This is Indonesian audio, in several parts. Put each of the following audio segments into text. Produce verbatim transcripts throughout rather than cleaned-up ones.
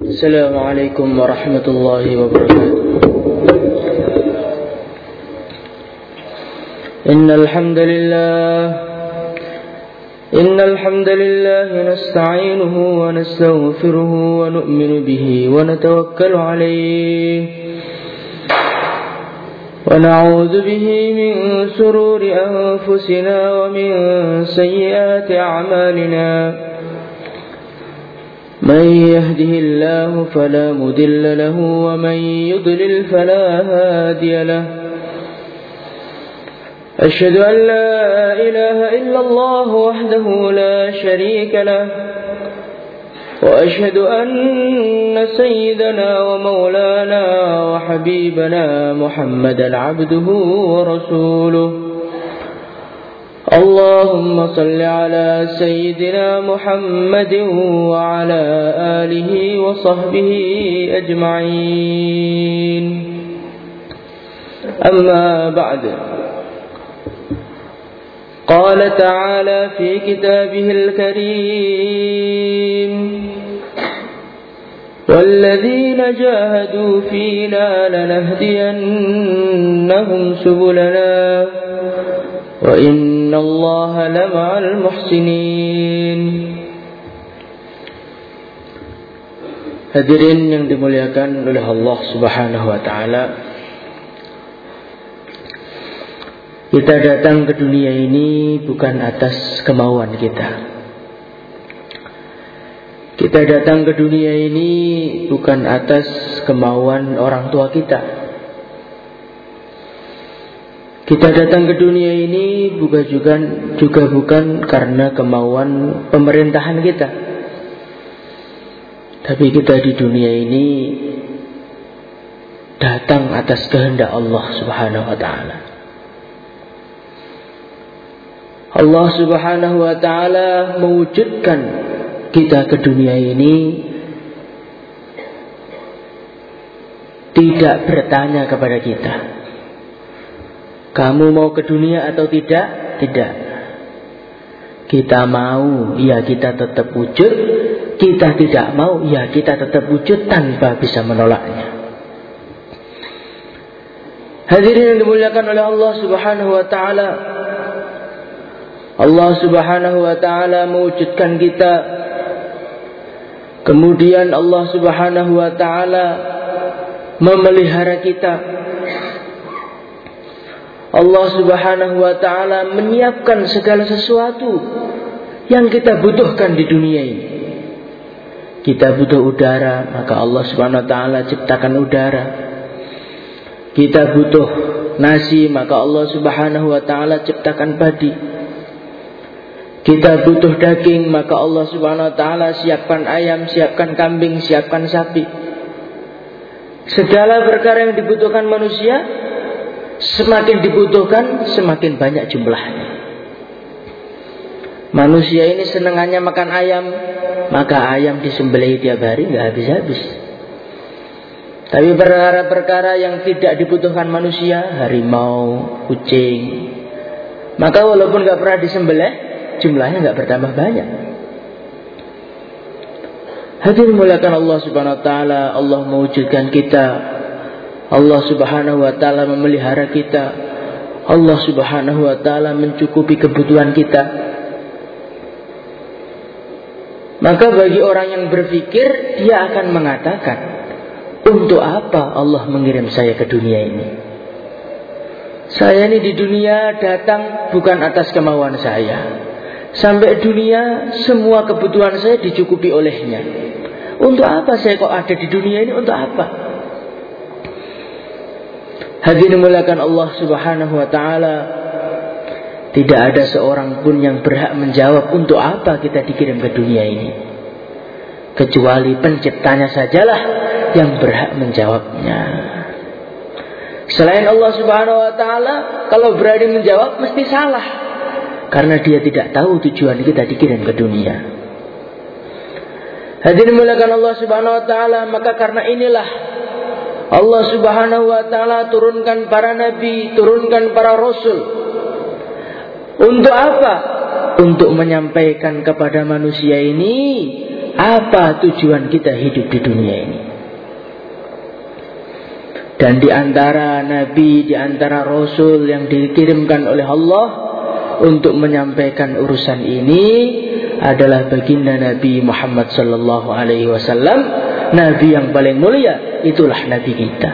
السلام عليكم ورحمة الله وبركاته. إن الحمد لله إن الحمد لله نستعينه ونستغفره ونؤمن به ونتوكل عليه ونعوذ به من شرور أنفسنا ومن سيئات أعمالنا. من يهده الله فلا مضل له ومن يضلل فلا هادي له. أشهد أن لا إله إلا الله وحده لا شريك له وأشهد أن سيدنا ومولانا وحبيبنا محمدا عبده ورسوله. اللهم صل على سيدنا محمد وعلى آله وصحبه أجمعين. أما بعد، قال تعالى في كتابه الكريم: والذين جاهدوا فينا لنهدينهم سبلنا وإن الله لمع المحسنين. Hadirin yang dimuliakan oleh Allah Subhanahu wa taala, kita datang ke dunia ini bukan atas kemauan kita. Kita datang ke dunia ini bukan atas kemauan orang tua kita. Kita datang ke dunia ini bukan juga, juga bukan karena kemauan pemerintahan kita. Tapi kita di dunia ini datang atas kehendak Allah Subhanahu wa taala. Allah Subhanahu wa taala mewujudkan kita ke dunia ini tidak bertanya kepada kita, kamu mau ke dunia atau tidak? Tidak. Kita mau, ya kita tetap wujud. Kita tidak mau, ya kita tetap wujud tanpa bisa menolaknya. Hadirin yang dimuliakan oleh Allah Subhanahu wa taala, Allah Subhanahu wa taala mewujudkan kita. Kemudian Allah Subhanahu wa taala memelihara kita. Allah Subhanahu wa taala menyiapkan segala sesuatu yang kita butuhkan di dunia ini. Kita butuh udara, maka Allah Subhanahu wa taala ciptakan udara. Kita butuh nasi, maka Allah Subhanahu wa taala ciptakan padi. Kita butuh daging, maka Allah Subhanahu wa taala siapkan ayam, siapkan kambing, siapkan sapi. Segala perkara yang dibutuhkan manusia, semakin dibutuhkan, semakin banyak jumlahnya. Manusia ini senangannya makan ayam, maka ayam disembelih tiap hari nggak habis-habis. Tapi perkara-perkara yang tidak dibutuhkan manusia, harimau, kucing, maka walaupun nggak pernah disembelih, jumlahnya nggak bertambah banyak. Hadirin muliakan Allah Subhanahu wa taala, Allah mewujudkan kita. Allah Subhanahu wa taala memelihara kita. Allah Subhanahu wa taala mencukupi kebutuhan kita. Maka bagi orang yang berpikir, dia akan mengatakan, untuk apa Allah mengirim saya ke dunia ini? Saya ini di dunia datang bukan atas kemauan saya. Sampai dunia semua kebutuhan saya dicukupi olehnya. Untuk apa saya kok ada di dunia ini? Untuk apa? Hadirin muliakan Allah Subhanahu wa taala, tidak ada seorang pun yang berhak menjawab untuk apa kita dikirim ke dunia ini, kecuali penciptanya sajalah yang berhak menjawabnya. Selain Allah Subhanahu wa taala, kalau berani menjawab mesti salah, karena dia tidak tahu tujuan kita dikirim ke dunia. Hadirin muliakan Allah Subhanahu wa taala, maka karena inilah Allah Subhanahu wa taala turunkan para nabi, turunkan para rasul. Untuk apa? Untuk menyampaikan kepada manusia ini apa tujuan kita hidup di dunia ini. Dan di antara nabi, di antara rasul yang dikirimkan oleh Allah untuk menyampaikan urusan ini adalah baginda Nabi Muhammad sallallahu alaihi wasallam, nabi yang paling mulia, itulah nabi kita.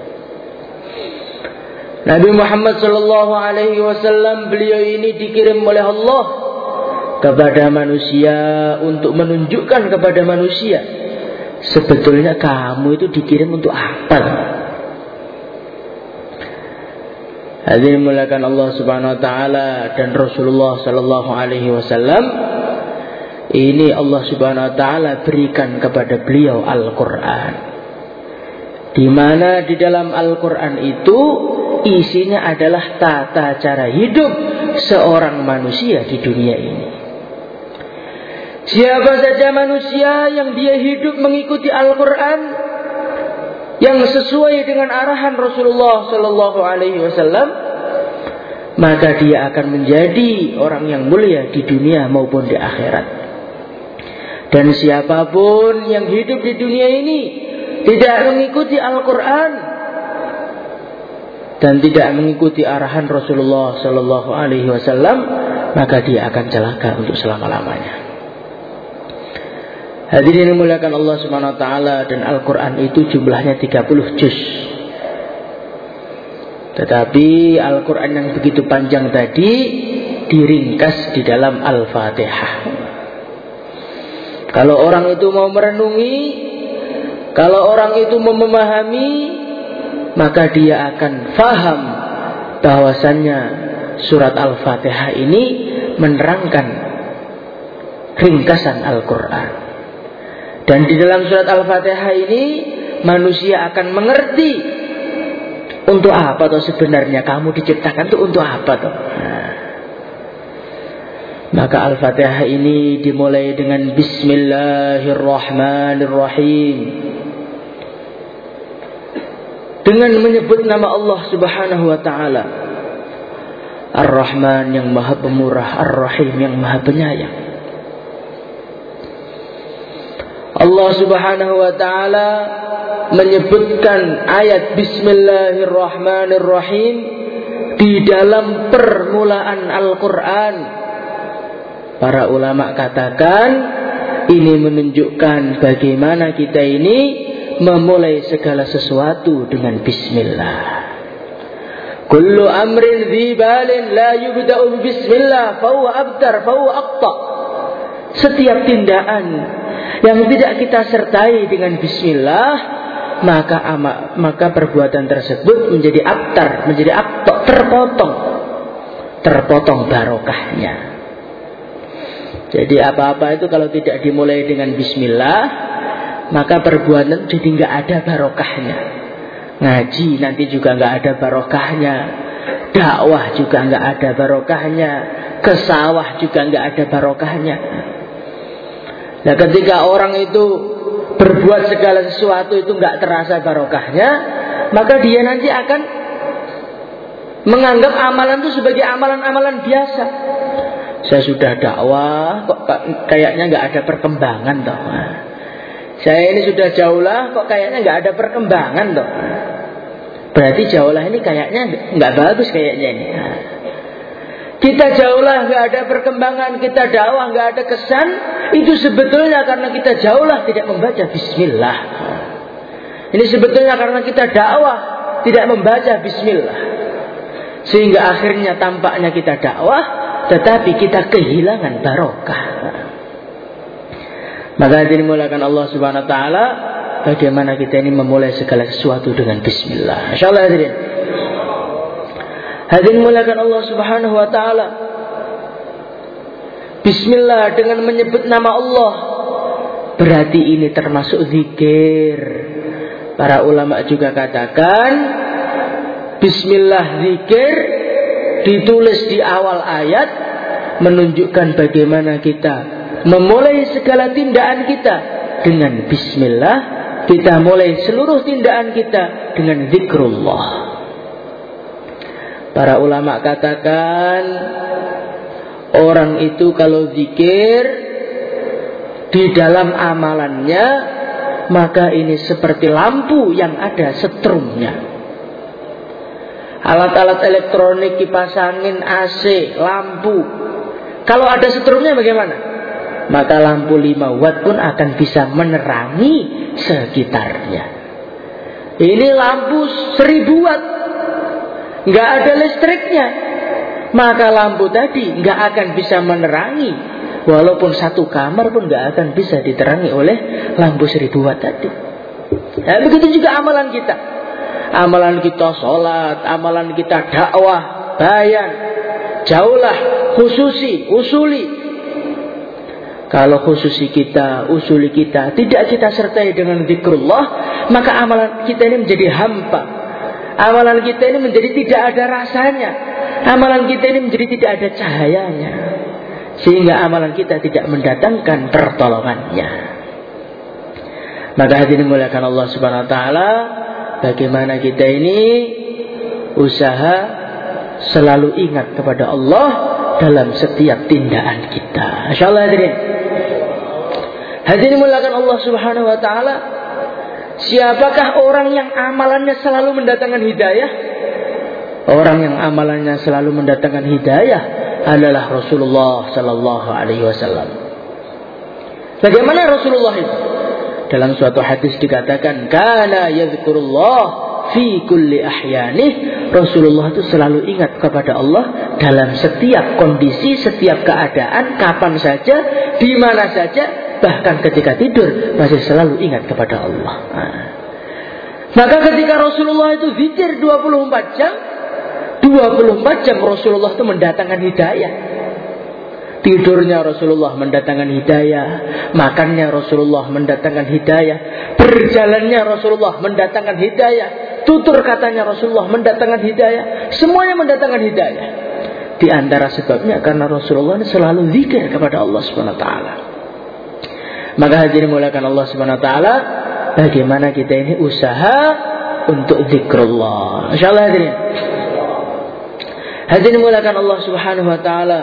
Nabi Muhammad sallallahu alaihi wasallam, beliau ini dikirim oleh Allah kepada manusia untuk menunjukkan kepada manusia sebetulnya kamu itu dikirim untuk apa. Hadirin muliakan Allah Subhanahu wa taala dan Rasulullah sallallahu alaihi wasallam, ini Allah Subhanahu wa taala berikan kepada beliau Al-Qur'an. Di mana di dalam Al-Qur'an itu isinya adalah tata cara hidup seorang manusia di dunia ini. Siapa saja manusia yang dia hidup mengikuti Al-Qur'an, yang sesuai dengan arahan Rasulullah sallallahu alaihi wasallam, maka dia akan menjadi orang yang mulia di dunia maupun di akhirat. Dan siapapun yang hidup di dunia ini tidak mengikuti Al-Qur'an dan tidak mengikuti arahan Rasulullah sallallahu alaihi wasallam, maka dia akan celaka untuk selama-lamanya. Hadirin yang dimuliakan Allah Subhanahu wa taala, dan Al-Qur'an itu jumlahnya tiga puluh juz. Tetapi Al-Qur'an yang begitu panjang tadi diringkas di dalam Al-Fatihah. Kalau orang itu mau merenungi, kalau orang itu mau memahami, maka dia akan faham bahwasannya surat Al-Fatihah ini menerangkan ringkasan Al-Qur'an. Dan di dalam surat Al-Fatihah ini manusia akan mengerti untuk apa toh sebenarnya kamu diciptakan itu untuk apa toh. Nah, maka Al-Fatihah ini dimulai dengan Bismillahirrahmanirrahim, dengan menyebut nama Allah Subhanahu wa taala, Ar-Rahman yang Maha Pemurah, Ar-Rahim yang Maha Penyayang. Allah Subhanahu wa taala menyebutkan ayat Bismillahirrahmanirrahim di dalam permulaan Al-Qur'an. Para ulama katakan ini menunjukkan bagaimana kita ini memulai segala sesuatu dengan bismillah. Kullu amrin dzibalin la yubda'u bismillah fa huwa abtar fa huwa aqta. Setiap tindakan yang tidak kita sertai dengan bismillah, maka ama, maka perbuatan tersebut menjadi abtar, menjadi aktok, terpotong, terpotong barokahnya. Jadi apa-apa itu kalau tidak dimulai dengan bismillah, maka perbuatan jadi nggak ada barokahnya. Ngaji nanti juga nggak ada barokahnya, dakwah juga nggak ada barokahnya, ke sawah juga nggak ada barokahnya. Nah, ketika orang itu berbuat segala sesuatu itu nggak terasa barokahnya, maka dia nanti akan menganggap amalan itu sebagai amalan-amalan biasa. Saya sudah dakwah, kok kayaknya nggak ada perkembangan toh. Saya ini sudah jauhlah, kok kayaknya nggak ada perkembangan toh. Berarti jauhlah ini kayaknya nggak bagus kayaknya ini. Kita jauhlah nggak ada perkembangan, kita dakwah nggak ada kesan, itu sebetulnya karena kita jauhlah tidak membaca bismillah. Ini sebetulnya karena kita dakwah tidak membaca bismillah, sehingga akhirnya tampaknya kita dakwah, tetapi kita kehilangan barokah. Maka dimulakan Allah Subhanahu wa taala, bagaimana kita ini memulai segala sesuatu dengan bismillah. Insyaallah hadirin. Hadirin mulakan Allah Subhanahu wa taala. Bismillah dengan menyebut nama Allah, berarti ini termasuk zikir. Para ulama juga katakan bismillah zikir ditulis di awal ayat, menunjukkan bagaimana kita memulai segala tindakan kita dengan bismillah. Kita mulai seluruh tindakan kita dengan zikrullah. Para ulama katakan orang itu kalau zikir di dalam amalannya, maka ini seperti lampu yang ada setrumnya. Alat-alat elektronik, kipas angin, A C, lampu, kalau ada setrumnya bagaimana? Maka lampu lima watt pun akan bisa menerangi sekitarnya. Ini lampu seribu watt, nggak ada listriknya, maka lampu tadi nggak akan bisa menerangi. Walaupun satu kamar pun nggak akan bisa diterangi oleh lampu seribu watt tadi. Nah, begitu juga amalan kita. Amalan kita sholat, amalan kita dakwah, bayan, jauhlah, khususi, usuli. Kalau khususi kita, usuli kita tidak kita sertai dengan zikrullah, maka amalan kita ini menjadi hampa. Amalan kita ini menjadi tidak ada rasanya. Amalan kita ini menjadi tidak ada cahayanya. Sehingga amalan kita tidak mendatangkan pertolongannya. Maka hadirin dimuliakan Allah Subhanahu wa taala, bagaimana kita ini usaha selalu ingat kepada Allah dalam setiap tindakan kita. Insyaallah hadirin. Hadirin dimuliakan Allah Subhanahu wa taala, siapakah orang yang amalannya selalu mendatangkan hidayah? Orang yang amalannya selalu mendatangkan hidayah adalah Rasulullah sallallahu alaihi wasallam. Bagaimana Rasulullah itu? Dalam suatu hadis dikatakan, kana yadhkurullah fi kulli ahyanih. Rasulullah itu selalu ingat kepada Allah dalam setiap kondisi, setiap keadaan, kapan saja, di mana saja, bahkan ketika tidur masih selalu ingat kepada Allah. Nah, maka ketika Rasulullah itu zikir dua puluh empat jam, dua puluh empat jam Rasulullah itu mendatangkan hidayah. Tidurnya Rasulullah mendatangkan hidayah, makannya Rasulullah mendatangkan hidayah, berjalannya Rasulullah mendatangkan hidayah, tutur katanya Rasulullah mendatangkan hidayah, semuanya mendatangkan hidayah. Di antara sebabnya karena Rasulullah selalu zikir kepada Allah Subhanahu wa taala. Maka hadirin muliakan Allah Subhanahu wa taala, bagaimana kita ini usaha untuk zikrullah. Insyaallah hadirin. Hadirin muliakan Allah Subhanahu wa taala.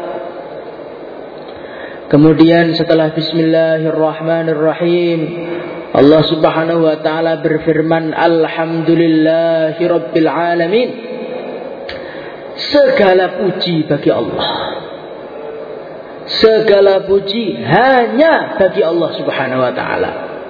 Kemudian setelah bismillahirrahmanirrahim, Allah Subhanahu wa taala berfirman, alhamdulillahirabbil alamin. Segala puji bagi Allah. Segala puji hanya bagi Allah Subhanahu wa taala.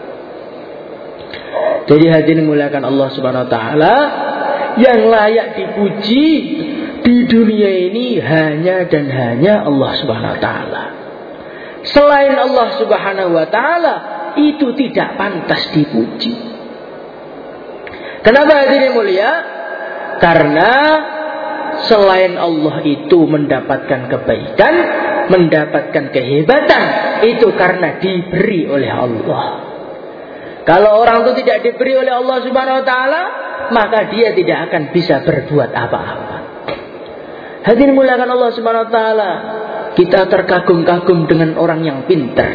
Jadi hadirin muliakan Allah Subhanahu wa taala, yang layak dipuji di dunia ini hanya dan hanya Allah Subhanahu wa taala. Selain Allah Subhanahu wa taala itu tidak pantas dipuji. Kenapa hadirin mulia? Karena selain Allah itu mendapatkan kebaikan, mendapatkan kehebatan, itu karena diberi oleh Allah. Kalau orang itu tidak diberi oleh Allah Subhanahu wa taala, maka dia tidak akan bisa berbuat apa-apa. Hadirin muliakan Allah Subhanahu wa taala, kita terkagum-kagum dengan orang yang pintar.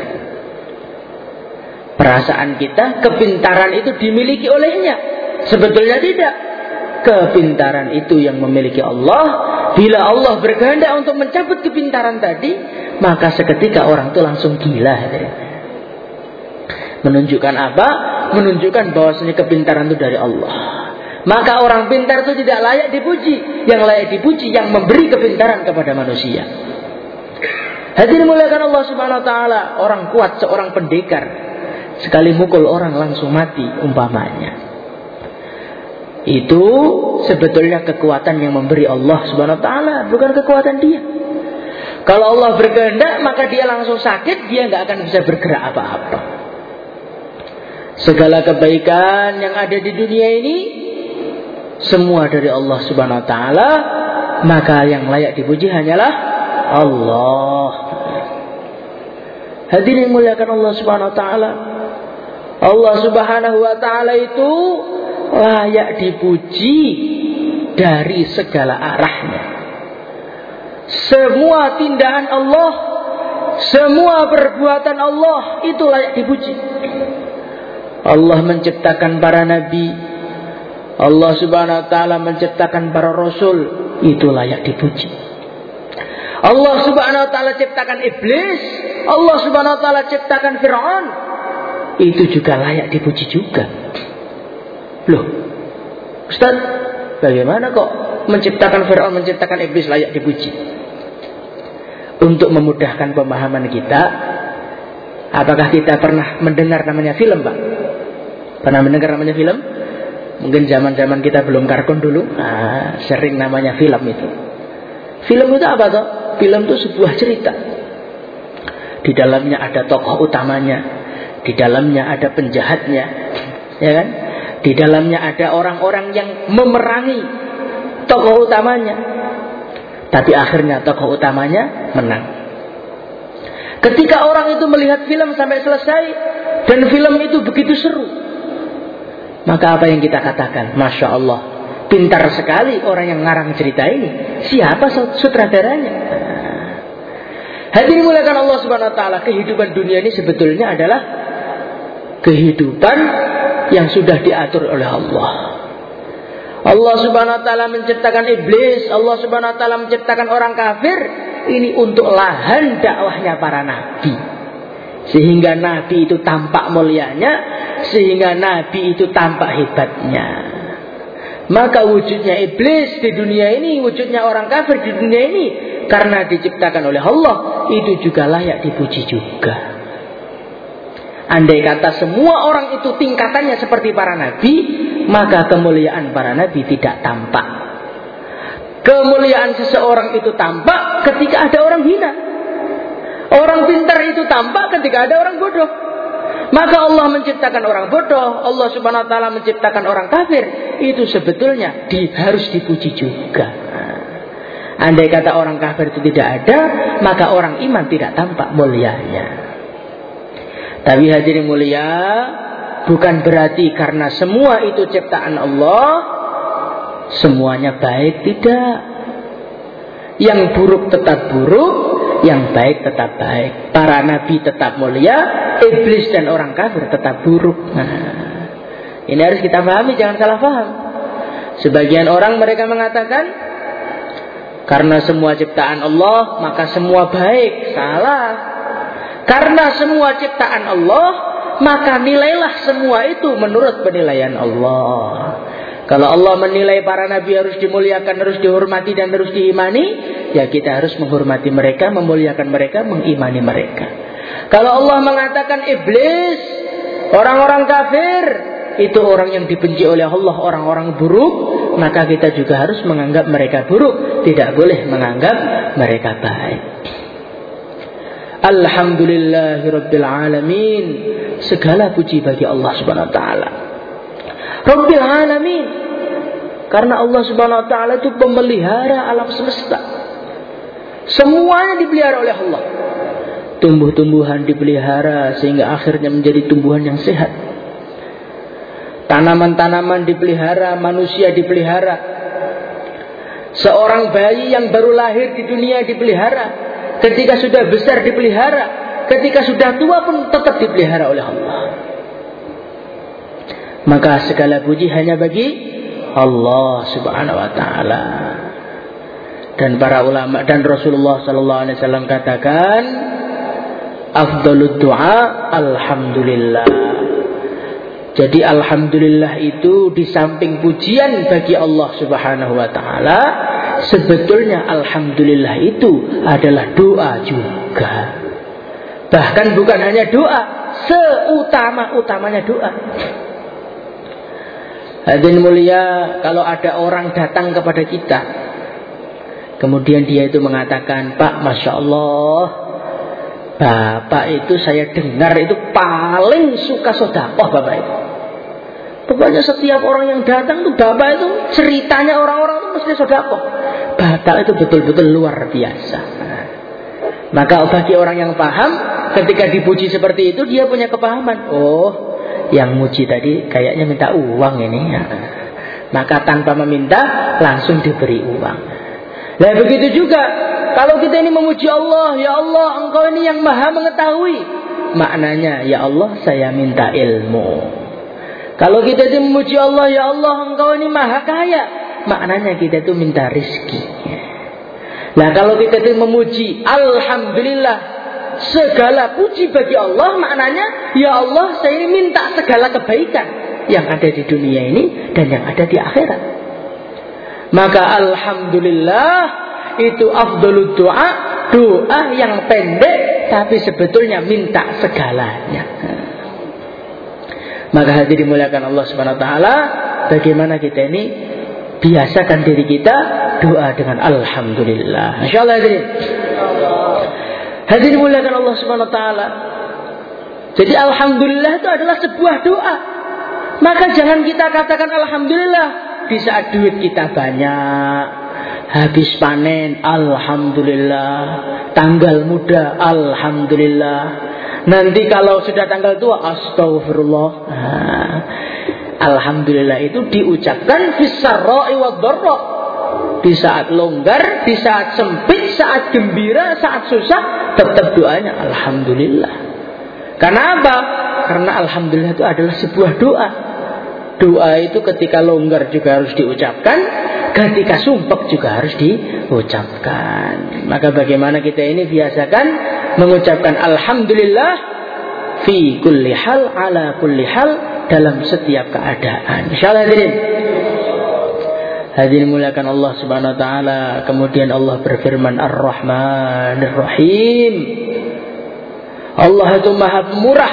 Perasaan kita, kepintaran itu dimiliki olehnya. Sebetulnya tidak. Kepintaran itu yang memiliki Allah. Bila Allah berkehendak untuk mencabut kepintaran tadi, maka seketika orang itu langsung gila. Menunjukkan apa? Menunjukkan bahwasanya kepintaran itu dari Allah. Maka orang pintar itu tidak layak dipuji. Yang layak dipuji yang memberi kepintaran kepada manusia. Hadirin muliakan Allah Subhanahu wa taala, orang kuat seorang pendekar sekali mukul orang langsung mati umpamanya. Itu sebetulnya kekuatan yang memberi Allah Subhanahu wa taala, bukan kekuatan dia. Kalau Allah berkehendak maka dia langsung sakit, dia nggak akan bisa bergerak apa-apa. Segala kebaikan yang ada di dunia ini semua dari Allah Subhanahu wa taala, maka yang layak dipuji hanyalah Allah. Hadirin muliakan Allah Subhanahu wa taala. Allah Subhanahu wa taala itu layak dipuji dari segala arahnya. Semua tindakan Allah, semua perbuatan Allah itu layak dipuji. Allah menciptakan para nabi, Allah Subhanahu wa taala menciptakan para rasul, itu layak dipuji. Allah Subhanahu wa taala ciptakan iblis, Allah Subhanahu wa taala ciptakan Firaun. Itu juga layak dipuji juga. Loh, Ustaz, bagaimana kok menciptakan Firaun, menciptakan iblis layak dipuji? Untuk memudahkan pemahaman kita, apakah kita pernah mendengar namanya film, Pak? Pernah mendengar namanya film? Mungkin zaman-zaman kita belum kartun dulu, nah, sering namanya film itu. Film itu apa toh? Film itu sebuah cerita. Di dalamnya ada tokoh utamanya, di dalamnya ada penjahatnya, ya kan? Di dalamnya ada orang-orang yang memerangi tokoh utamanya, tapi akhirnya tokoh utamanya menang. Ketika orang itu melihat film sampai selesai dan film itu begitu seru, maka apa yang kita katakan? Masya Allah, pintar sekali orang yang ngarang cerita ini. Siapa sutradaranya? Hadirin muliakan Allah Subhanahu wa taala, kehidupan dunia ini sebetulnya adalah kehidupan yang sudah diatur oleh Allah. Allah Subhanahu wa taala menciptakan iblis, Allah Subhanahu wa taala menciptakan orang kafir ini untuk lahan dakwahnya para nabi. Sehingga nabi itu tampak mulianya, sehingga nabi itu tampak hebatnya. Maka wujudnya iblis di dunia ini, wujudnya orang kafir di dunia ini, karena diciptakan oleh Allah, itu juga layak dipuji juga. Andai kata semua orang itu tingkatannya seperti para nabi, maka kemuliaan para nabi tidak tampak. Kemuliaan seseorang itu tampak ketika ada orang hina. Orang pintar itu tampak ketika ada orang bodoh. Maka Allah menciptakan orang bodoh, Allah Subhanahu wa taala menciptakan orang kafir, itu sebetulnya di, harus dipuji juga. Andai kata orang kafir itu tidak ada, maka orang iman tidak tampak mulianya. Tapi hadirin mulia, bukan berarti karena semua itu ciptaan Allah semuanya baik, tidak. Yang buruk tetap buruk, yang baik tetap baik. Para nabi tetap mulia, iblis dan orang kafir tetap buruk. Nah, ini harus kita pahami, jangan salah paham. Sebagian orang mereka mengatakan karena semua ciptaan Allah maka semua baik. Salah. Karena semua ciptaan Allah maka nilailah semua itu menurut penilaian Allah. Kalau Allah menilai para nabi harus dimuliakan, harus dihormati dan harus diimani, ya kita harus menghormati mereka, memuliakan mereka, mengimani mereka. Kalau Allah mengatakan iblis, orang-orang kafir, itu orang yang dibenci oleh Allah, orang-orang buruk, maka kita juga harus menganggap mereka buruk, tidak boleh menganggap mereka baik. Alhamdulillahirabbil alamin. Segala puji bagi Allah Subhanahu wa taala. Rabbil alamin. Karena Allah Subhanahu wa taala itu pemelihara alam semesta. Semuanya dipelihara oleh Allah. Tumbuh-tumbuhan dipelihara sehingga akhirnya menjadi tumbuhan yang sehat. Tanaman-tanaman dipelihara, manusia dipelihara. Seorang bayi yang baru lahir di dunia dipelihara. Ketika sudah besar dipelihara, ketika sudah tua pun tetap dipelihara oleh Allah. Maka segala puji hanya bagi Allah Subhanahu wa taala. Dan para ulama dan Rasulullah sallallahu alaihi wasallam katakan, afdhalud du'a alhamdulillah. Jadi alhamdulillah itu di samping pujian bagi Allah Subhanahu wa taala, sebetulnya alhamdulillah itu adalah doa juga. Bahkan bukan hanya doa, seutama-utamanya doa. Hadirin mulia, kalau ada orang datang kepada kita, kemudian dia itu mengatakan, Pak, Masya Allah, Bapak itu saya dengar itu paling suka sedekah Bapak itu. Pokoknya setiap orang yang datang itu Bapak itu ceritanya orang-orang itu mesti sedekah. Bapak itu betul-betul luar biasa. Nah, maka bagi orang yang paham, ketika dipuji seperti itu dia punya kepahaman. Oh, yang muji tadi kayaknya minta uang ini. Nah, maka tanpa meminta langsung diberi uang. Nah begitu juga kalau kita ini memuji Allah, ya Allah Engkau ini yang maha mengetahui, maknanya ya Allah saya minta ilmu. Kalau kita itu memuji Allah, ya Allah Engkau ini maha kaya, maknanya kita itu minta rizki. Nah kalau kita itu memuji, alhamdulillah, segala puji bagi Allah, maknanya ya Allah saya ini minta segala kebaikan yang ada di dunia ini dan yang ada di akhirat. Maka alhamdulillah itu afdhalud doa, doa yang pendek tapi sebetulnya minta segalanya. Maka hadirin dimuliakan Allah Subhanahu wa taala, bagaimana kita ini biasakan diri kita doa dengan alhamdulillah. Insyaallah hadirin. Hadirin dimuliakan Allah Subhanahu wa taala. Jadi alhamdulillah itu adalah sebuah doa. Maka jangan kita katakan alhamdulillah di saat duit kita banyak, habis panen alhamdulillah, tanggal muda alhamdulillah. Nanti kalau sudah tanggal tua astagfirullah. Nah, alhamdulillah itu diucapkan fis-sarra'i wad-dharra. Di saat longgar, di saat sempit, saat gembira, saat susah, tetap doanya alhamdulillah. Karena apa? Karena alhamdulillah itu adalah sebuah doa. Doa itu ketika longgar juga harus diucapkan, ketika sumpek juga harus diucapkan. Maka bagaimana kita ini biasakan mengucapkan alhamdulillah fi kulli hal, ala kulli hal, dalam setiap keadaan. Insyaallah hadirin. Hadirin muliakan Allah Subhanahu wa taala. Kemudian Allah berfirman Ar-Rahmanir Rahim. Allah itu Maha Pemurah.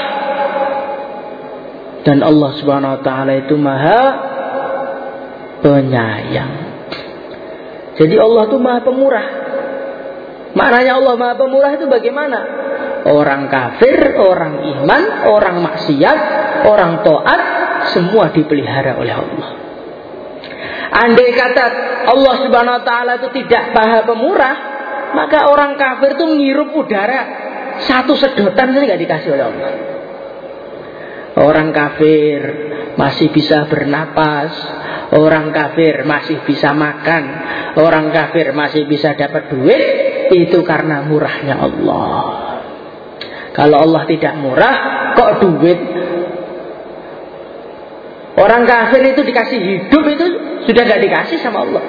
Dan Allah Subhanahu wa taala itu Maha Penyayang. Jadi Allah itu Maha Pemurah. Maknanya Allah Maha Pemurah itu bagaimana? Orang kafir, orang iman, orang maksiat, orang taat, semua dipelihara oleh Allah. Andai kata Allah Subhanahu wa taala itu tidak Maha Pemurah, maka orang kafir itu menghirup udara satu sedotan saja tidak dikasih oleh Allah. Orang kafir masih bisa bernapas, orang kafir masih bisa makan, orang kafir masih bisa dapat duit, itu karena murahnya Allah. Kalau Allah tidak murah, kok duit? Orang kafir itu dikasih hidup itu sudah tidak dikasih sama Allah.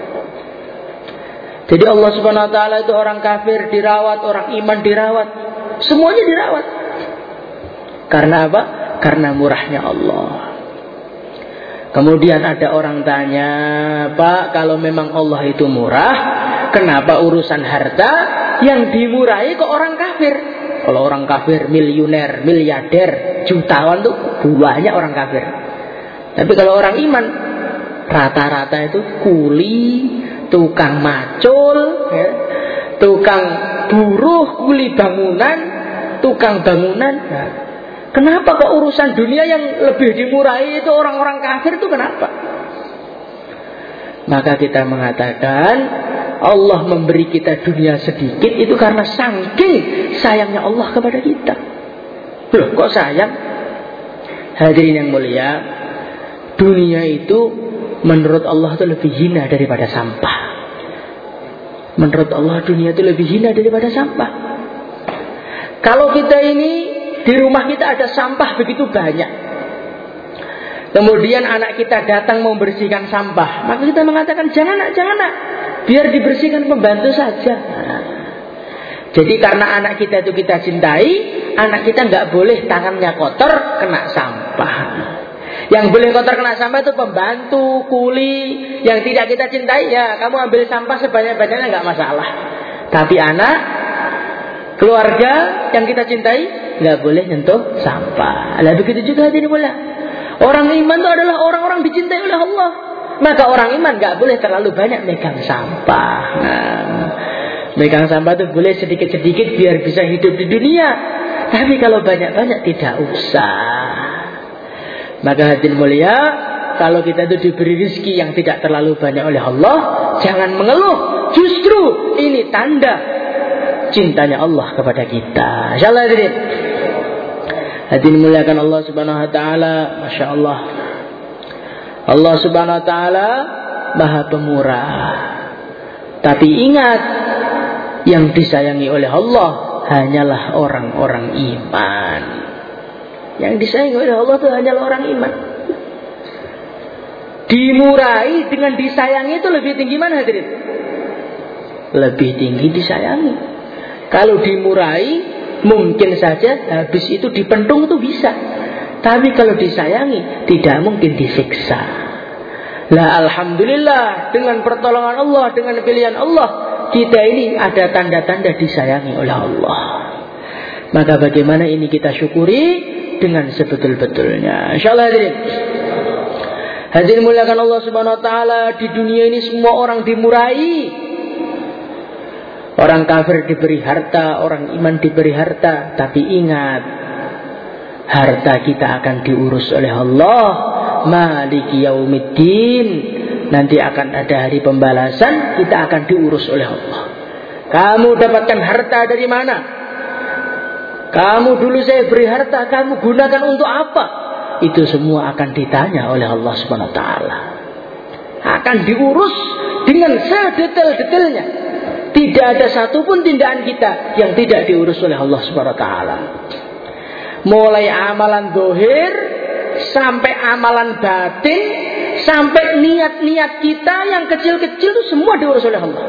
Jadi Allah Subhanahu wa taala itu orang kafir dirawat, orang iman dirawat, semuanya dirawat. Karena apa? Karena murahnya Allah. Kemudian ada orang tanya, Pak, kalau memang Allah itu murah, kenapa urusan harta yang dimurahi ke orang kafir? Kalau orang kafir miliuner, miliarder, jutawan tuh banyak orang kafir. Tapi kalau orang iman, rata-rata itu kuli, tukang macul, ya, tukang buruh, kuli bangunan, tukang bangunan. Nah, kenapa kok urusan dunia yang lebih dimurahi itu orang-orang kafir itu kenapa? Maka kita mengatakan Allah memberi kita dunia sedikit itu karena saking sayangnya Allah kepada kita. Loh, kok sayang? Hadirin yang mulia, dunia itu menurut Allah itu lebih hina daripada sampah. Menurut Allah dunia itu lebih hina daripada sampah. Kalau kita ini di rumah kita ada sampah begitu banyak, kemudian anak kita datang membersihkan sampah, maka kita mengatakan jangan nak, jangan nak, biar dibersihkan pembantu saja. Nah, jadi karena anak kita itu kita cintai, anak kita nggak boleh tangannya kotor kena sampah. Yang boleh kotor kena sampah itu pembantu, kuli. Yang tidak kita cintai, ya kamu ambil sampah sebanyak-banyaknya nggak masalah. Tapi anak, keluarga yang kita cintai nggak boleh nyentuh sampah. Lah begitu juga hadirin mulia. Orang iman itu adalah orang-orang dicintai oleh Allah. Maka orang iman nggak boleh terlalu banyak megang sampah. Nah, megang sampah itu boleh sedikit-sedikit biar bisa hidup di dunia. Tapi kalau banyak-banyak tidak usah. Maka hadirin mulia, kalau kita itu diberi rezeki yang tidak terlalu banyak oleh Allah, jangan mengeluh. Justru ini tanda cintanya Allah kepada kita. Insyaallah hadirin. Hadirin muliakan Allah Subhanahu wa taala, Masya Allah. Allah Subhanahu wa taala Maha Pemurah. Tapi ingat, yang disayangi oleh Allah hanyalah orang-orang iman. Yang disayangi oleh Allah itu hanyalah orang iman. Dimurahi dengan disayangi itu lebih tinggi mana hadirin? lebih tinggi disayangi. Kalau dimurahi, mungkin saja habis itu dipentung itu bisa. Tapi kalau disayangi, tidak mungkin disiksa. Lah alhamdulillah, dengan pertolongan Allah, dengan pilihan Allah, kita ini ada tanda-tanda disayangi oleh Allah. Maka bagaimana ini kita syukuri dengan sebetul-betulnya. Insyaallah hadirin. Hadirin muliakan Allah Subhanahu wa taala, di dunia ini semua orang dimurahi. Orang kafir diberi harta, orang iman diberi harta, tapi ingat, harta kita akan diurus oleh Allah. Maliki yaumiddin. Nanti akan ada hari pembalasan, kita akan diurus oleh Allah. Kamu dapatkan harta dari mana? Kamu dulu saya beri harta, kamu gunakan untuk apa? Itu semua akan ditanya oleh Allah Subhanahu wa taala. Akan diurus dengan sedetail-detailnya. Tidak ada satupun tindakan kita yang tidak diurus oleh Allah Subhanahu wa taala. Mulai amalan zahir sampai amalan batin, sampai niat-niat kita yang kecil-kecil itu semua diurus oleh Allah.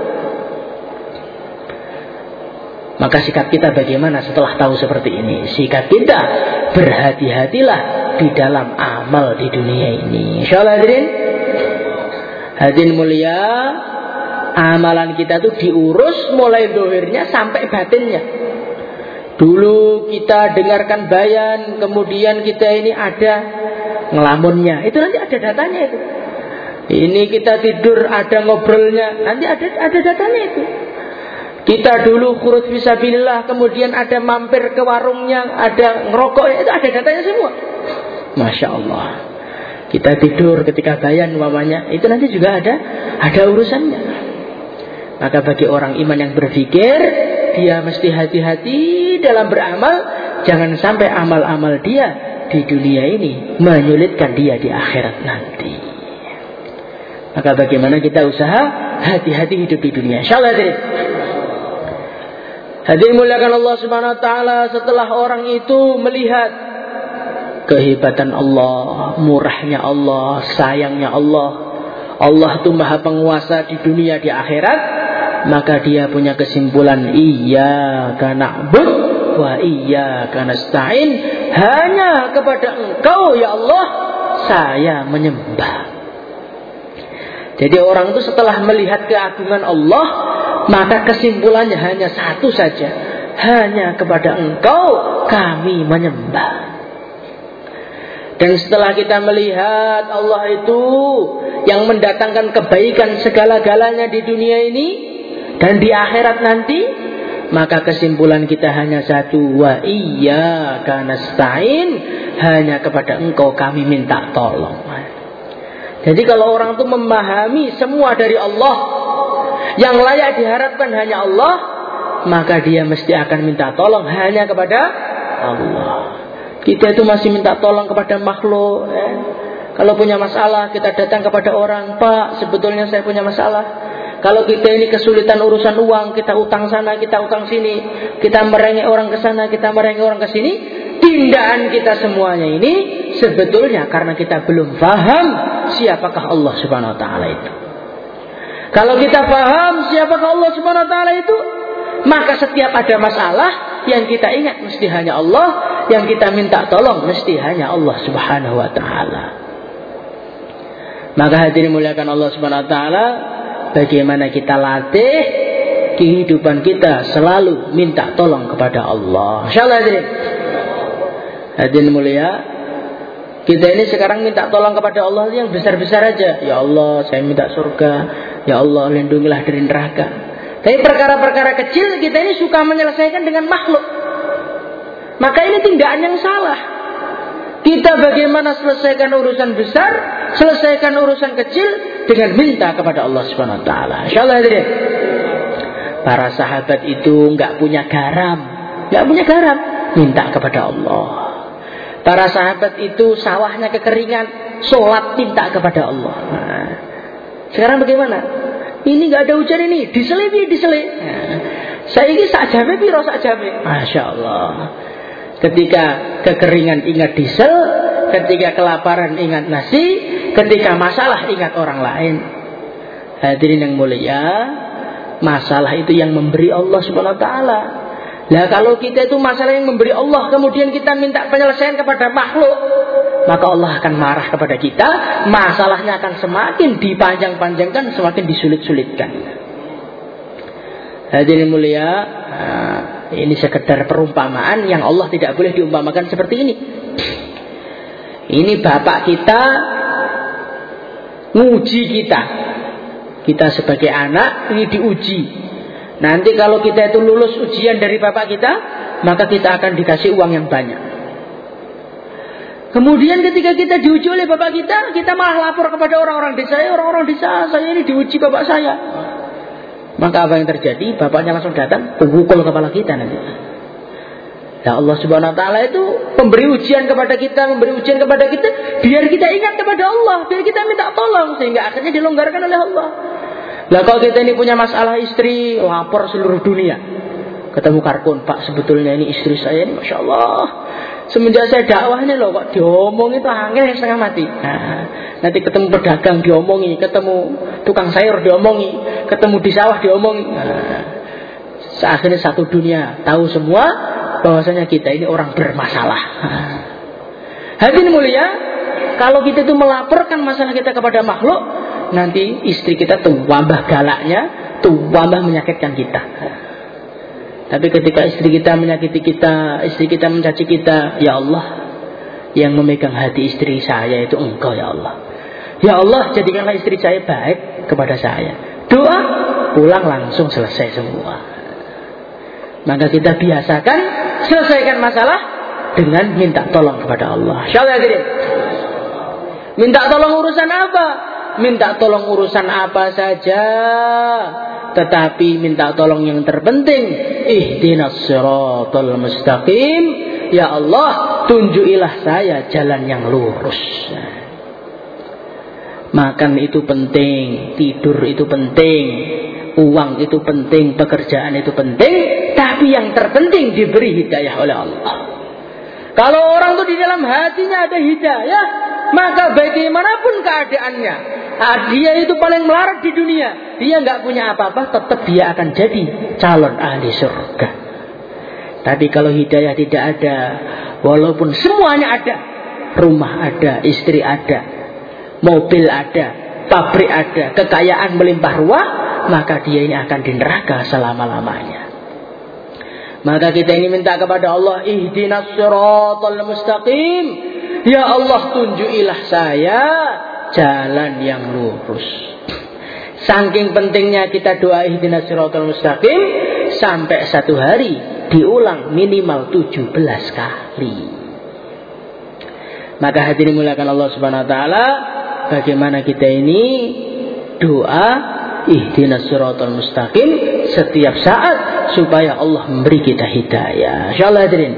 Maka sikap kita bagaimana setelah tahu seperti ini? Sikap kita berhati-hatilah di dalam amal di dunia ini. Insyaallah hadirin. Hadirin mulia, amalan kita itu diurus mulai zahirnya sampai batinnya. Dulu kita dengarkan bayan, kemudian kita ini ada ngelamunnya. Itu nanti ada datanya itu. Ini kita tidur ada ngobrolnya, nanti ada ada datanya itu. Kita dulu khurut fisabilillah, kemudian ada mampir ke warungnya, ada ngerokok, itu ada datanya semua. Masya Allah. Kita tidur ketika bayan umpamanya, itu nanti juga ada ada urusannya. Maka bagi orang iman yang berpikir, dia mesti hati-hati dalam beramal. Jangan sampai amal-amal dia di dunia ini menyulitkan dia di akhirat nanti. Maka bagaimana kita usaha hati-hati hidup di dunia. Insyaallah hadirin. Hadirin muliakan Allah Subhanahu wa taala, setelah orang itu melihat kehebatan Allah, murahnya Allah, sayangnya Allah, Allah itu maha penguasa di dunia di akhirat, maka dia punya kesimpulan, iyyaka na'bud wa iyyaka nasta'in, hanya kepada Engkau ya Allah saya menyembah. Jadi orang itu setelah melihat keagungan Allah, maka kesimpulannya hanya satu saja, hanya kepada Engkau kami menyembah. Dan setelah kita melihat Allah itu yang mendatangkan kebaikan segala-galanya di dunia ini dan di akhirat nanti, maka kesimpulan kita hanya satu, wa iyyaka nasta'in, hanya kepada Engkau kami minta tolong. Jadi kalau orang itu memahami semua dari Allah, yang layak diharapkan hanya Allah, maka dia mesti akan minta tolong hanya kepada Allah. Kita itu masih minta tolong kepada makhluk. Eh. Kalau punya masalah, kita datang kepada orang, Pak, sebetulnya saya punya masalah. Kalau kita ini kesulitan urusan uang, kita utang sana, kita utang sini, kita merengek orang ke sana, kita merengek orang ke sini. Tindakan kita semuanya ini sebetulnya karena kita belum paham siapakah Allah Subhanahu wa taala itu. Kalau kita paham siapakah Allah Subhanahu wa taala itu, maka setiap ada masalah yang kita ingat mesti hanya Allah, yang kita minta tolong mesti hanya Allah Subhanahu wa taala. Maka hadirin muliakan Allah Subhanahu wa taala, bagaimana kita latih kehidupan kita selalu minta tolong kepada Allah. Insyaallah hadirin. Hadirin mulia, kita ini sekarang minta tolong kepada Allah yang besar-besar aja. Ya Allah, saya minta surga. Ya Allah, lindungilah dari neraka. Tapi perkara-perkara kecil kita ini suka menyelesaikan dengan makhluk. Maka ini tindakan yang salah. Kita bagaimana selesaikan urusan besar, selesaikan urusan kecil dengan minta kepada Allah Subhanahu wa taala. Insyaallah hadirin. Para sahabat itu enggak punya garam, enggak punya garam, minta kepada Allah. Para sahabat itu sawahnya kekeringan, sholat minta kepada Allah. Nah, sekarang bagaimana? Ini nggak ada hujan ini, diselip diselip. Nah, saya ini sakjame piro sakjame. Masya Allah. Ketika kekeringan ingat diesel, ketika kelaparan ingat nasi, ketika masalah ingat orang lain. Hadirin yang mulia, Masalah itu yang memberi Allah Subhanahu wa taala. Lah kalau kita itu masalah yang memberi Allah, kemudian kita minta penyelesaian kepada makhluk, maka Allah akan marah kepada kita. Masalahnya akan semakin dipanjang-panjangkan, semakin disulit-sulitkan. Hadirin mulia, ini sekedar perumpamaan yang Allah tidak boleh diumpamakan seperti ini. Ini bapak kita nguji kita. Kita sebagai anak ini diuji. Nanti kalau kita itu lulus ujian dari bapak kita, maka kita akan dikasih uang yang banyak. Kemudian ketika kita diuji oleh bapak kita, kita malah lapor kepada orang-orang desa, orang-orang desa, saya ini diuji bapak saya. Maka apa yang terjadi? Bapaknya langsung datang, pukul kepala kita nanti. Nah, Allah Subhanahu wa taala itu memberi ujian kepada kita, memberi ujian kepada kita biar kita ingat kepada Allah, biar kita minta tolong sehingga akhirnya dilonggarkan oleh Allah. Lah kalau kita ini punya masalah istri, lapor seluruh dunia. Ketemu Karkun, Pak, sebetulnya ini istri saya ini Masya Allah, semenjak saya dakwah ini loh kok diomong itu angin setengah mati. Nah, nanti ketemu pedagang diomongi, ketemu tukang sayur diomongi, ketemu di sawah diomongi. Nah, akhirnya satu dunia tahu semua bahwasanya kita ini orang bermasalah. Nah, hadirin mulia, kalau kita itu melaporkan masalah kita kepada makhluk, nanti istri kita tuh tambah galaknya, tuh tambah menyakitkan kita. Tapi ketika istri kita menyakiti kita, istri kita mencaci kita, ya Allah, yang memegang hati istri saya itu Engkau ya Allah. Ya Allah, jadikanlah istri saya baik kepada saya. Doa, pulang langsung selesai semua. Maka kita biasakan selesaikan masalah dengan minta tolong kepada Allah. Insyaallah hadirin. Minta tolong urusan apa? Minta tolong urusan apa saja, tetapi minta tolong yang terpenting, ihdinas siratal mustaqim. Ya Allah, tunjukilah saya jalan yang lurus. Makan itu penting, tidur itu penting, uang itu penting, pekerjaan itu penting, tapi yang terpenting diberi hidayah oleh Allah. Kalau orang itu di dalam hatinya ada hidayah, maka bagaimanapun keadaannya, dia itu paling melarat di dunia, dia nggak punya apa-apa, tetap dia akan jadi calon ahli surga. Tapi kalau hidayah tidak ada, walaupun semuanya ada, rumah ada, istri ada, mobil ada, pabrik ada, kekayaan melimpah ruah, maka dia ini akan di neraka selama-lamanya. Maka kita ini minta kepada Allah, ihdinas siratal mustaqim. Ya Allah, tunjukilah saya jalan yang lurus. Saking pentingnya kita doa ihdinas siratal mustaqim, sampai satu hari diulang minimal tujuh belas kali. Maka hadirin muliakan Allah Subhanahu wa taala, bagaimana kita ini doa ihdinas siratal mustaqim setiap saat supaya Allah memberi kita hidayah. Insyaallah hadirin.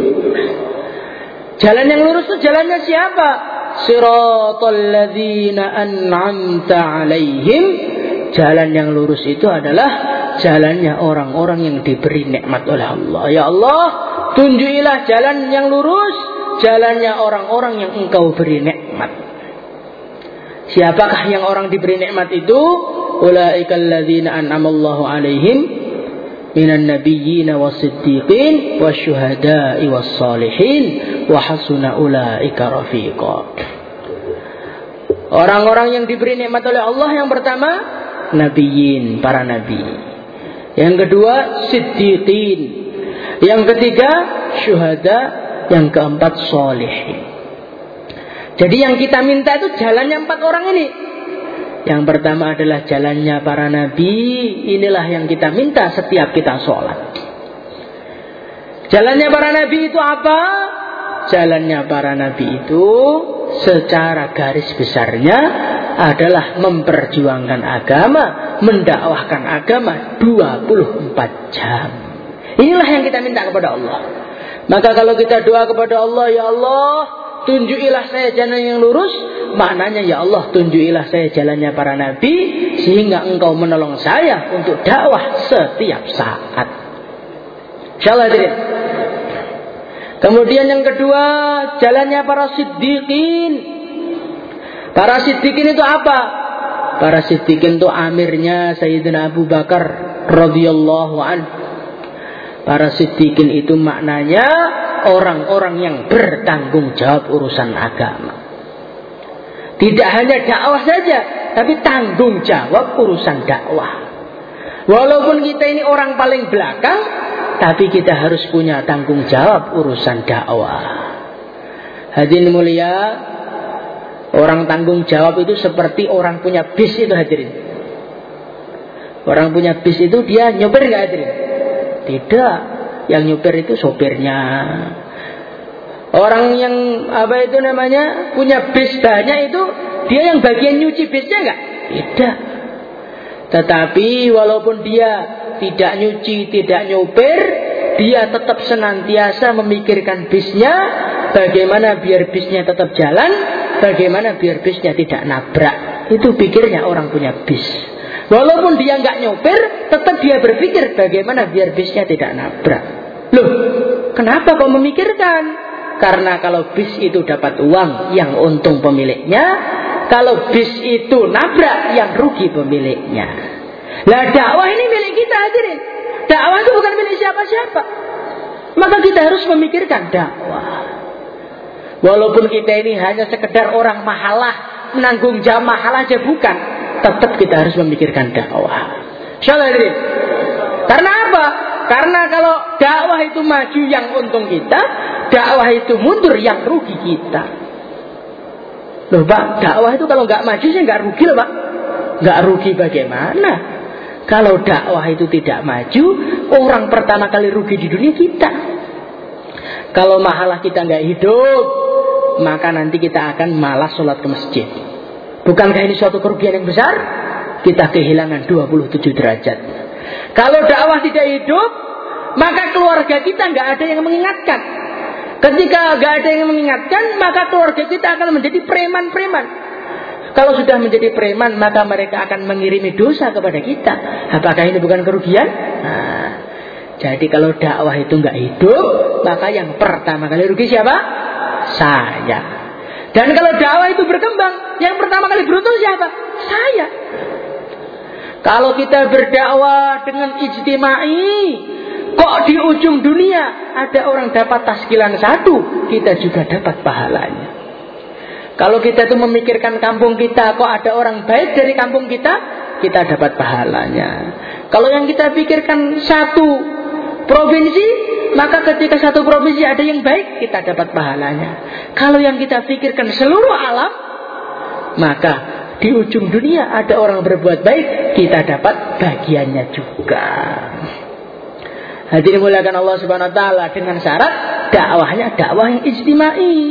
Jalan yang lurus itu jalannya siapa? Siratal ladzina an'amta 'alaihim. Jalan yang lurus itu adalah jalannya orang-orang yang diberi nikmat oleh Allah. Ya Allah, tunjukilah jalan yang lurus, jalannya orang-orang yang Engkau beri nikmat. Siapakah yang orang diberi nikmat itu? Ulaikal ladzina an'amallahu 'alaihim minan nabiyyin was-siddiqin wasyuhada'i was-salihin wa hasuna ulaika rafiqa. Orang-orang yang diberi nikmat oleh Allah, yang pertama nabiyyin, para nabi. Yang kedua siddiqin. Yang ketiga syuhada, yang keempat salihin. Jadi yang kita minta itu jalannya empat orang ini. Yang pertama adalah jalannya para nabi. Inilah yang kita minta setiap kita sholat. Jalannya para nabi itu apa? Jalannya para nabi itu secara garis besarnya adalah memperjuangkan agama, mendakwahkan agama dua puluh empat jam. Inilah yang kita minta kepada Allah. Maka kalau kita doa kepada Allah, ya Allah, tunjukilah saya jalan yang lurus, maknanya ya Allah, tunjukilah saya jalannya para nabi, sehingga Engkau menolong saya untuk dakwah setiap saat. Insyaallah hadirin. Kemudian yang kedua, jalannya para siddiqin. Para siddiqin itu apa? Para siddiqin itu amirnya Sayyidina Abu Bakar radhiyallahu anhu. Para siddiqin itu maknanya orang-orang yang bertanggung jawab urusan agama. Tidak hanya dakwah saja, tapi tanggung jawab urusan dakwah. Walaupun kita ini orang paling belakang, tapi kita harus punya tanggung jawab urusan dakwah. Hadirin mulia, orang tanggung jawab itu seperti orang punya bis itu hadirin. Orang punya bis itu dia nyopir nggak hadirin? Tidak, yang nyopir itu sopirnya. Orang yang apa itu namanya punya bis banyak itu dia yang bagian nyuci bisnya nggak? Tidak. Tetapi walaupun dia tidak nyuci, tidak nyopir, dia tetap senantiasa memikirkan bisnya, bagaimana biar bisnya tetap jalan, bagaimana biar bisnya tidak nabrak. Itu pikirnya orang punya bis. Walaupun dia nggak nyopir, tetap dia berpikir bagaimana biar bisnya tidak nabrak. Loh, kenapa kau memikirkan? Karena kalau bis itu dapat uang, yang untung pemiliknya. Kalau bis itu nabrak, yang rugi pemiliknya. Lah dakwah ini milik kita hadirin. Dakwah itu bukan milik siapa-siapa. Maka kita harus memikirkan dakwah. Walaupun kita ini hanya sekedar orang mahalah, menanggung jawab mahalah aja bukan, tetap kita harus memikirkan dakwah. Insyaallah hadirin. Karena apa? Karena kalau dakwah itu maju yang untung kita, dakwah itu mundur yang rugi kita. Loh Pak, dakwah itu kalau nggak maju sih nggak rugi loh Pak. Nggak rugi bagaimana? Kalau dakwah itu tidak maju, orang pertama kali rugi di dunia kita. Kalau mahalah kita nggak hidup, maka nanti kita akan malas sholat ke masjid. Bukankah ini suatu kerugian yang besar? Kita kehilangan dua puluh tujuh derajat. Kalau dakwah tidak hidup, maka keluarga kita nggak ada yang mengingatkan. Ketika nggak ada yang mengingatkan, maka keluarga kita akan menjadi preman-preman. Kalau sudah menjadi preman, maka mereka akan mengirimi dosa kepada kita. Apakah ini bukan kerugian? Nah, jadi kalau dakwah itu nggak hidup, maka yang pertama kali rugi siapa? Saya. Dan kalau dakwah itu berkembang, yang pertama kali beruntung siapa? Saya. Kalau kita berdakwah dengan ijtimai, kok di ujung dunia ada orang dapat taskilan satu, kita juga dapat pahalanya. Kalau kita itu memikirkan kampung kita, kok ada orang baik dari kampung kita, kita dapat pahalanya. Kalau yang kita pikirkan satu provinsi, maka ketika satu provinsi ada yang baik, kita dapat pahalanya. Kalau yang kita pikirkan seluruh alam, maka di ujung dunia ada orang berbuat baik, kita dapat bagiannya juga. Hadirin muliakan Allah Subhanahu wa taala, dengan syarat dakwahnya dakwah yang ijtimai.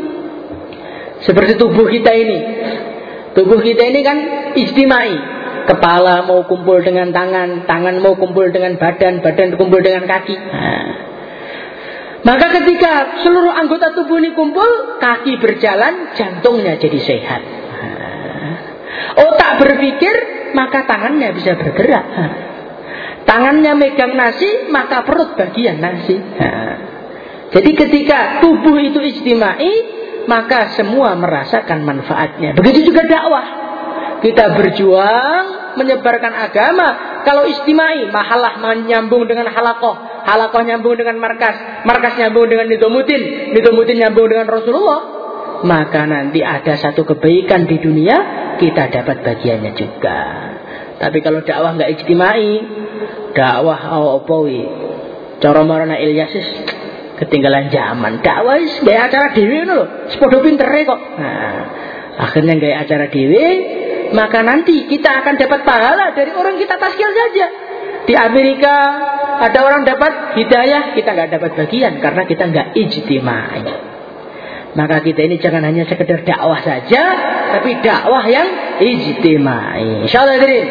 Seperti tubuh kita ini. Tubuh kita ini kan ijtimai. Kepala mau kumpul dengan tangan, tangan mau kumpul dengan badan, badan kumpul dengan kaki. Nah, maka ketika seluruh anggota tubuh ini kumpul, kaki berjalan, jantungnya jadi sehat. Nah, otak berpikir, maka tangannya bisa bergerak. Nah, tangannya megang nasi, maka perut bagian nasi. Nah, jadi ketika tubuh itu ijtimai, maka semua merasakan manfaatnya. Begitu juga dakwah. Kita berjuang menyebarkan agama. Kalau ijtimai, mahalah menyambung dengan halakoh, halakoh nyambung dengan markas, markas nyambung dengan nidomutin, nidomutin nyambung dengan Rasulullah, maka nanti ada satu kebaikan di dunia, kita dapat bagiannya juga. Tapi kalau dakwah nggak ijtimai, dakwah apa-apa, cara marana Ilyasis ketinggalan zaman. Dakwah wis gawe acara dhewe ngono lho. Sepodo pintere kok. Nah, akhirnya gawe acara dhewe, maka nanti kita akan dapat pahala dari orang kita taskil saja. Di Amerika ada orang dapat hidayah, kita enggak dapat bagian karena kita enggak ijtimai. Maka kita ini jangan hanya sekedar dakwah saja, tapi dakwah yang ijtimai. Insyaallah hadirin.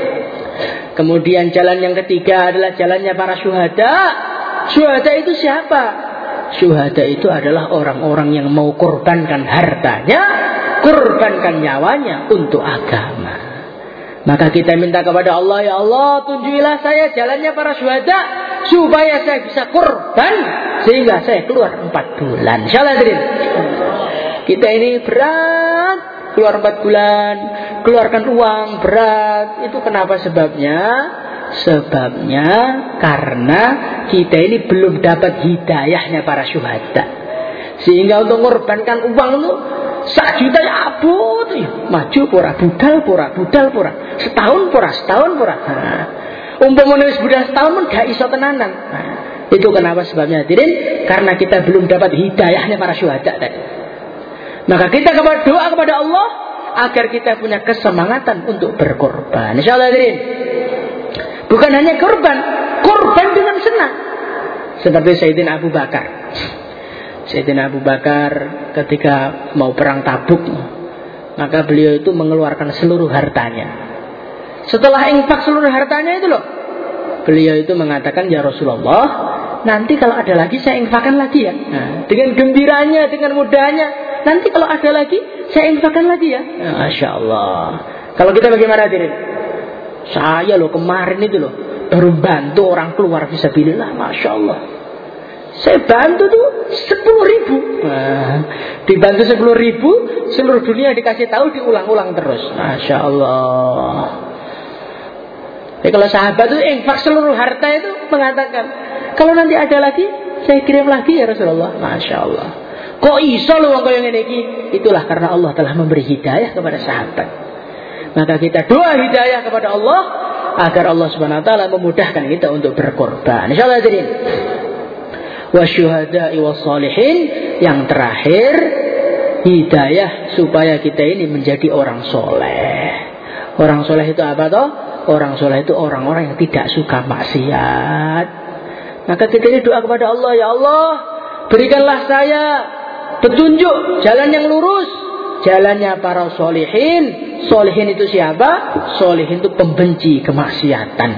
Kemudian jalan yang ketiga adalah jalannya para syuhada. Syuhada itu siapa? Syuhada itu adalah orang-orang yang mau korbankan hartanya, korbankan nyawanya untuk agama. Maka kita minta kepada Allah, ya Allah, tunjukilah saya jalannya para syuhada, supaya saya bisa korban, sehingga saya keluar empat bulan. Insyaallah hadirin. Kita ini berat keluar empat bulan, keluarkan uang berat. Itu kenapa sebabnya? Sebabnya karena kita ini belum dapat hidayahnya para syuhada. Sehingga untuk mengorbankan uang itu sak juta ya abot ya. Maju pura, budal pura, budal pura. Setahun pura, setahun pura. Nah, umpama wis budal setahun pun gak iso tenanan. Nah, itu kenapa sebabnya hadirin? Karena kita belum dapat hidayahnya para syuhada tadi. Maka kita kepada doa kepada Allah agar kita punya kesemangatan untuk berkorban. Insyaallah hadirin. Bukan hanya korban, korban dengan senang. Seperti Sayyidina Abu Bakar. Sayyidina Abu Bakar ketika mau perang Tabuk, maka beliau itu mengeluarkan seluruh hartanya. Setelah infak seluruh hartanya itu loh, beliau itu mengatakan, ya Rasulullah, nanti kalau ada lagi saya infakkan lagi ya. Nah, dengan gembiranya, dengan mudahnya, nanti kalau ada lagi saya infakkan lagi ya. Nah, Masya Allah. Kalau kita bagaimana hadirin? Saya loh kemarin itu loh baru bantu orang keluar fisabilillah, Masya Allah. Saya bantu tuh sepuluh ribu. Nah, dibantu sepuluh ribu, seluruh dunia dikasih tahu, diulang-ulang terus. Masya Allah. Jadi kalau sahabat itu infak seluruh harta itu mengatakan, kalau nanti ada lagi, saya kirim lagi ya Rasulullah. Masya Allah. Kok iso loh wong koyo ngene iki? Itulah karena Allah telah memberi hidayah kepada sahabat. Maka kita doa hidayah kepada Allah agar Allah Subhanahu wa taala memudahkan kita untuk berkorban. Insyaallah hadirin. Wasyuhada'i wassalihin, yang terakhir hidayah supaya kita ini menjadi orang soleh. Orang soleh itu apa toh? Orang soleh itu orang-orang yang tidak suka maksiat. Maka kita ini doa kepada Allah, ya Allah, berikanlah saya petunjuk jalan yang lurus, jalannya para solihin. Solihin itu siapa? Solihin itu pembenci kemaksiatan.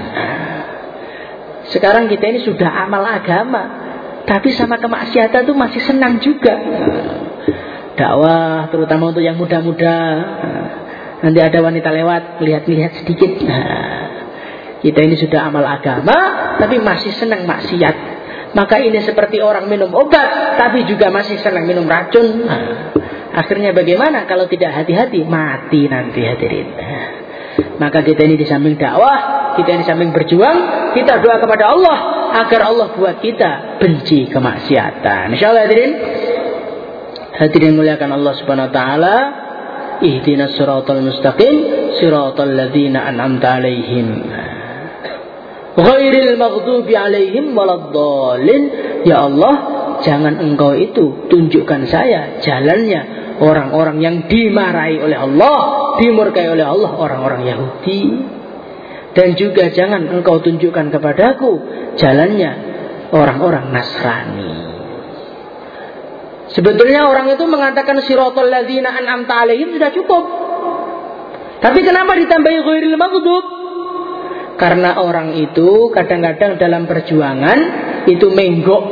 Sekarang kita ini sudah amal agama, tapi sama kemaksiatan itu masih senang juga. Dakwah terutama untuk yang muda-muda. Nanti ada wanita lewat, lihat-lihat sedikit. Kita ini sudah amal agama, tapi masih senang maksiat. Maka ini seperti orang minum obat, tapi juga masih senang minum racun. Akhirnya bagaimana kalau tidak hati-hati? Mati nanti hadirin. Maka kita ini di samping dakwah, kita ini di samping berjuang, kita doa kepada Allah agar Allah buat kita benci kemaksiatan. Insyaallah hadirin. Hadirin muliakan Allah Subhanahu wa taala. Ihdinas siratal mustaqim, siratal ladzina an'amta 'alaihim. Ghairil maghdubi 'alaihim waladdallin. Ya Allah, jangan engkau itu tunjukkan saya jalannya orang-orang yang dimarahi oleh Allah, dimurkai oleh Allah, orang-orang Yahudi. Dan juga jangan engkau tunjukkan kepadaku jalannya orang-orang Nasrani. Sebetulnya orang itu mengatakan siratal ladzina an'amta 'alaihim sudah cukup. Tapi kenapa ditambahi ghairil maghdub? Karena orang itu kadang-kadang dalam perjuangan itu menggok.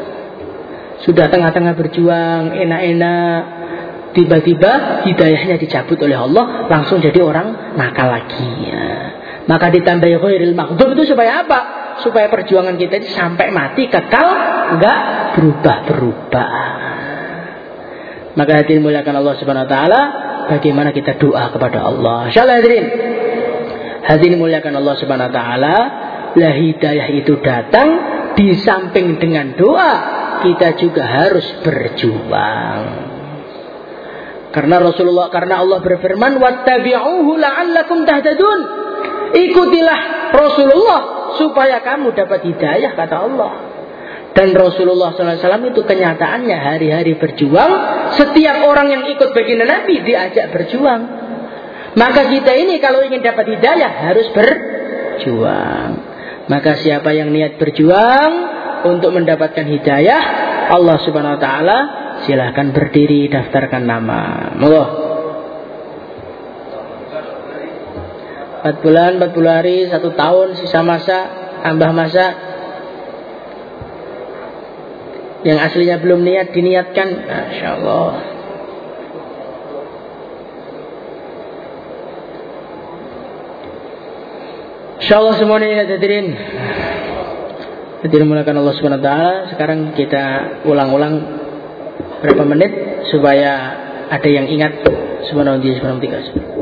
Sudah tengah-tengah berjuang, enak-enak, tiba-tiba hidayahnya dicabut oleh Allah, langsung jadi orang nakal lagi. Ya. Maka ditambahi ghairil maghdub itu supaya apa? Supaya perjuangan kita ini sampai mati kekal, enggak berubah-berubah. Maka hadirin muliakan Allah Subhanahu wa taala, bagaimana kita doa kepada Allah. Insyaallah hadirin. Hadirin muliakan Allah Subhanahu wa taala, la hidayah itu datang di samping dengan doa, kita juga harus berjuang. Karena Rasulullah, karena Allah berfirman, wattabi'uhu la'allakum tahtadun. Ikutilah Rasulullah supaya kamu dapat hidayah, kata Allah. Dan Rasulullah shallallahu alaihi wasallam itu kenyataannya hari-hari berjuang. Setiap orang yang ikut baginda Nabi diajak berjuang. Maka kita ini kalau ingin dapat hidayah harus berjuang. Maka siapa yang niat berjuang untuk mendapatkan hidayah Allah Subhanahu wa taala, silakan berdiri, daftarkan nama. Monggo. empat bulan, empat puluh hari, satu tahun, sisa masa, tambah masa. Yang aslinya belum niat diniatkan. Masya Allah. Insya Allah semuanya hadirin. Hadirin mulakan Allah subhanahu wa taala. Sekarang kita ulang-ulang berapa menit supaya ada yang ingat. Subhanallah, subhanallah,